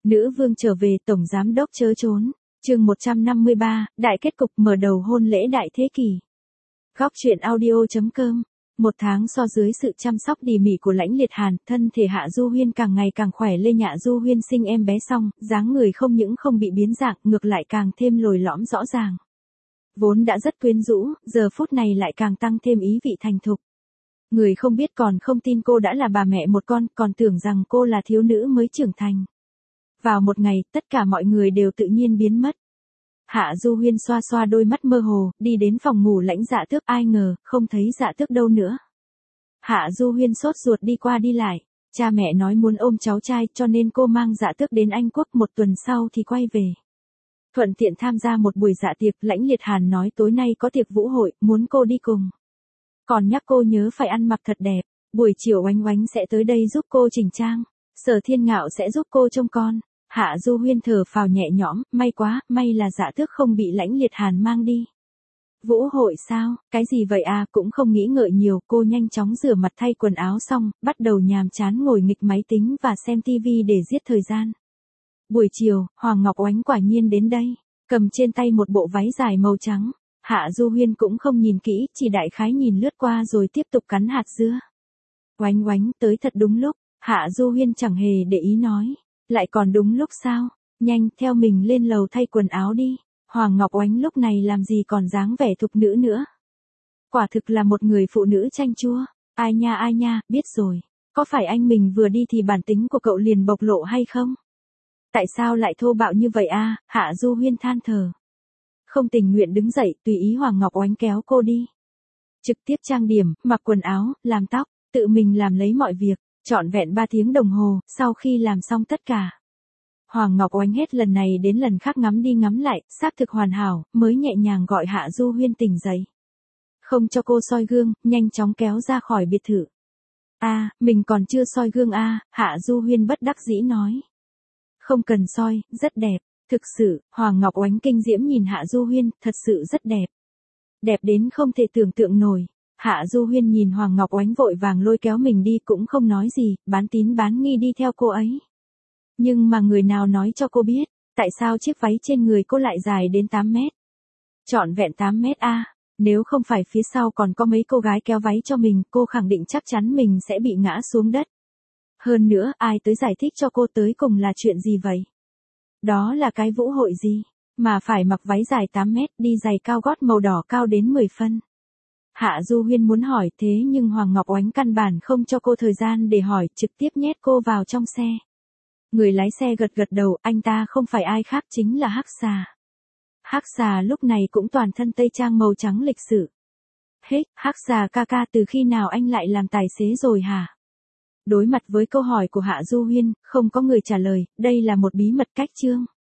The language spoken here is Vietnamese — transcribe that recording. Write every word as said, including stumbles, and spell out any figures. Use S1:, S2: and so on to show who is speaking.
S1: Nữ vương trở về, tổng giám đốc chớ trốn. Chương một trăm năm mươi ba, đại kết cục mở đầu hôn lễ đại thế kỷ. Góc truyện audio.com. Một tháng so dưới sự chăm sóc tỉ mỉ của Lãnh Liệt Hàn, thân thể Hạ Du Huyên càng ngày càng khỏe lên. Hạ Du Huyên sinh em bé xong, dáng người không những không bị biến dạng, ngược lại càng thêm lồi lõm rõ ràng. Vốn đã rất quyến rũ, giờ phút này lại càng tăng thêm ý vị thành thục. Người không biết còn không tin cô đã là bà mẹ một con, còn tưởng rằng cô là thiếu nữ mới trưởng thành. Vào một ngày, tất cả mọi người đều tự nhiên biến mất. Hạ Du Huyên xoa xoa đôi mắt mơ hồ, đi đến phòng ngủ Lãnh Dạ Tước, ai ngờ, không thấy Dạ Tước đâu nữa. Hạ Du Huyên sốt ruột đi qua đi lại, cha mẹ nói muốn ôm cháu trai cho nên cô mang Dạ Tước đến Anh Quốc, một tuần sau thì quay về. Thuận tiện tham gia một buổi dạ tiệc, Lãnh Liệt Hàn nói tối nay có tiệc vũ hội, muốn cô đi cùng. Còn nhắc cô nhớ phải ăn mặc thật đẹp, buổi chiều Oánh Oánh sẽ tới đây giúp cô chỉnh trang, Sở Thiên Ngạo sẽ giúp cô trông con. Hạ Du Huyên thở phào nhẹ nhõm, may quá, may là Dạ Tước không bị Lãnh Liệt Hàn mang đi. Vũ hội sao, cái gì vậy à, cũng không nghĩ ngợi nhiều, cô nhanh chóng rửa mặt thay quần áo xong, bắt đầu nhàm chán ngồi nghịch máy tính và xem tivi để giết thời gian. Buổi chiều, Hoàng Ngọc Oánh quả nhiên đến đây, cầm trên tay một bộ váy dài màu trắng. Hạ Du Huyên cũng không nhìn kỹ, chỉ đại khái nhìn lướt qua rồi tiếp tục cắn hạt dưa. Oánh Oánh tới thật đúng lúc, Hạ Du Huyên chẳng hề để ý nói. Lại còn đúng lúc sao, nhanh theo mình lên lầu thay quần áo đi. Hoàng Ngọc Oánh lúc này làm gì còn dáng vẻ thục nữ nữa. Quả thực là một người phụ nữ chanh chua. Ai nha ai nha, biết rồi. Có phải anh mình vừa đi thì bản tính của cậu liền bộc lộ hay không? Tại sao lại thô bạo như vậy a? À? Hạ Du Huyên than thở. Không tình nguyện đứng dậy, tùy ý Hoàng Ngọc Oánh kéo cô đi. Trực tiếp trang điểm, mặc quần áo, làm tóc, tự mình làm lấy mọi việc. Trọn vẹn ba tiếng đồng hồ, sau khi làm xong tất cả. Hoàng Ngọc Oánh hết lần này đến lần khác ngắm đi ngắm lại, xác thực hoàn hảo, mới nhẹ nhàng gọi Hạ Du Huyên tỉnh dậy. Không cho cô soi gương, nhanh chóng kéo ra khỏi biệt thự. A, à, mình còn chưa soi gương a, à, Hạ Du Huyên bất đắc dĩ nói. Không cần soi, rất đẹp, thực sự, Hoàng Ngọc Oánh kinh diễm nhìn Hạ Du Huyên, thật sự rất đẹp. Đẹp đến không thể tưởng tượng nổi. Hạ Du Huyên nhìn Hoàng Ngọc Oánh vội vàng lôi kéo mình đi cũng không nói gì, bán tín bán nghi đi theo cô ấy. Nhưng mà người nào nói cho cô biết, tại sao chiếc váy trên người cô lại dài đến tám mét? Trọn vẹn tám mét a, à, nếu không phải phía sau còn có mấy cô gái kéo váy cho mình, cô khẳng định chắc chắn mình sẽ bị ngã xuống đất. Hơn nữa, ai tới giải thích cho cô tới cùng là chuyện gì vậy? Đó là cái vũ hội gì? Mà phải mặc váy dài tám mét, đi giày cao gót màu đỏ cao đến mười phân. Hạ Du Huyên muốn hỏi thế nhưng Hoàng Ngọc Oánh căn bản không cho cô thời gian để hỏi, trực tiếp nhét cô vào trong xe. Người lái xe gật gật đầu, anh ta không phải ai khác chính là Hắc Xà. Hắc Xà lúc này cũng toàn thân tây trang màu trắng lịch sự. Hết, Hắc Xà ca ca, từ khi nào anh lại làm tài xế rồi hả? Đối mặt với câu hỏi của Hạ Du Huyên, không có người trả lời, đây là một bí mật cách chương.